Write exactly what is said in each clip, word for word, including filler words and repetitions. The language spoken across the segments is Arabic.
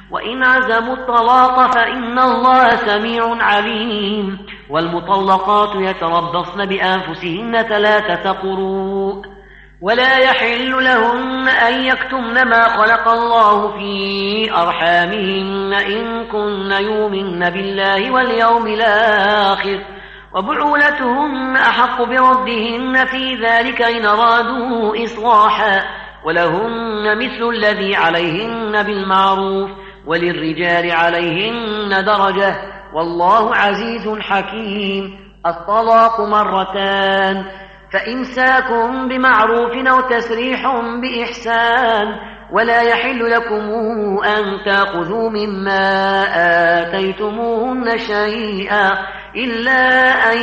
وإن عزموا الطلاق فإن الله سميع عليم. والمطلقات يتربصن بأنفسهن ثلاثة قروء ولا يحل لهن أن يكتمن ما خلق الله في أرحامهن إن كن يؤمن بالله واليوم الآخر وبعولتهن أحق بردهن في ذلك إن أرادوا إصلاحا ولهن مثل الذي عليهن بالمعروف وللرجال عليهن درجة والله عزيز حكيم. الطلاق مرتان فإمساك بمعروف أو تسريح بإحسان ولا يحل لكم أن تأخذوا مما آتيتموهن شيئا إلا أن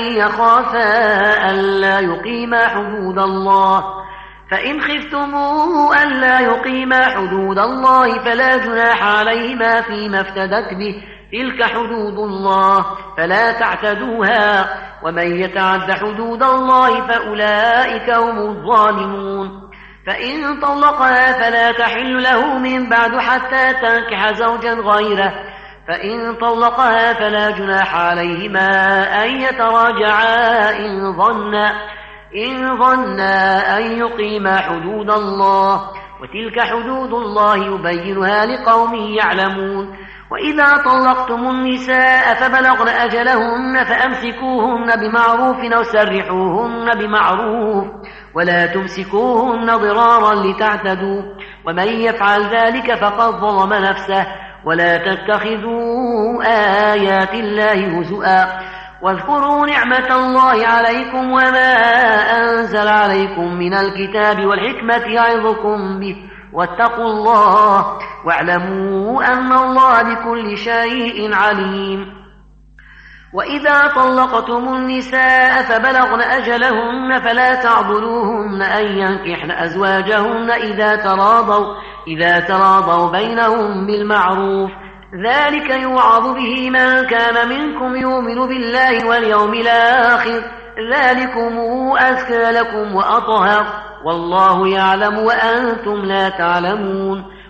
يخافا ألا يقيما حدود الله فإن خفتموا ألا يقيما حدود الله فلا جناح عليهما فيما افتدت به تلك حدود الله فلا تعتدوها ومن يتعد حدود الله فأولئك هم الظالمون. فإن طلقها فلا تحل له من بعد حتى تنكح زوجا غيره فإن طلقها فلا جناح عليهما أن يتراجعا إن ظنا إن ظنا أن يقيما حدود الله وتلك حدود الله يبينها لقوم يعلمون. وإذا طلقتم النساء فبلغن أجلهن فأمسكوهن بمعروف أو سرحوهن بمعروف ولا تمسكوهن ضرارا لتعتدوا ومن يفعل ذلك فقد ظلم نفسه ولا تتخذوا آيات الله هزؤا واذكروا نعمة الله عليكم وما أنزل عليكم من الكتاب والحكمة يعظكم به واتقوا الله واعلموا أن الله بكل شيء عليم. وإذا طلقتم النساء فبلغن أجلهن فلا تعضلوهن أن ينكحن أزواجهن إذا تراضوا, إذا تراضوا بينهم بالمعروف ذلك يوعظ به من كان منكم يؤمن بالله واليوم الآخر ذلكم أزكى لكم وأطهر والله يعلم وأنتم لا تعلمون.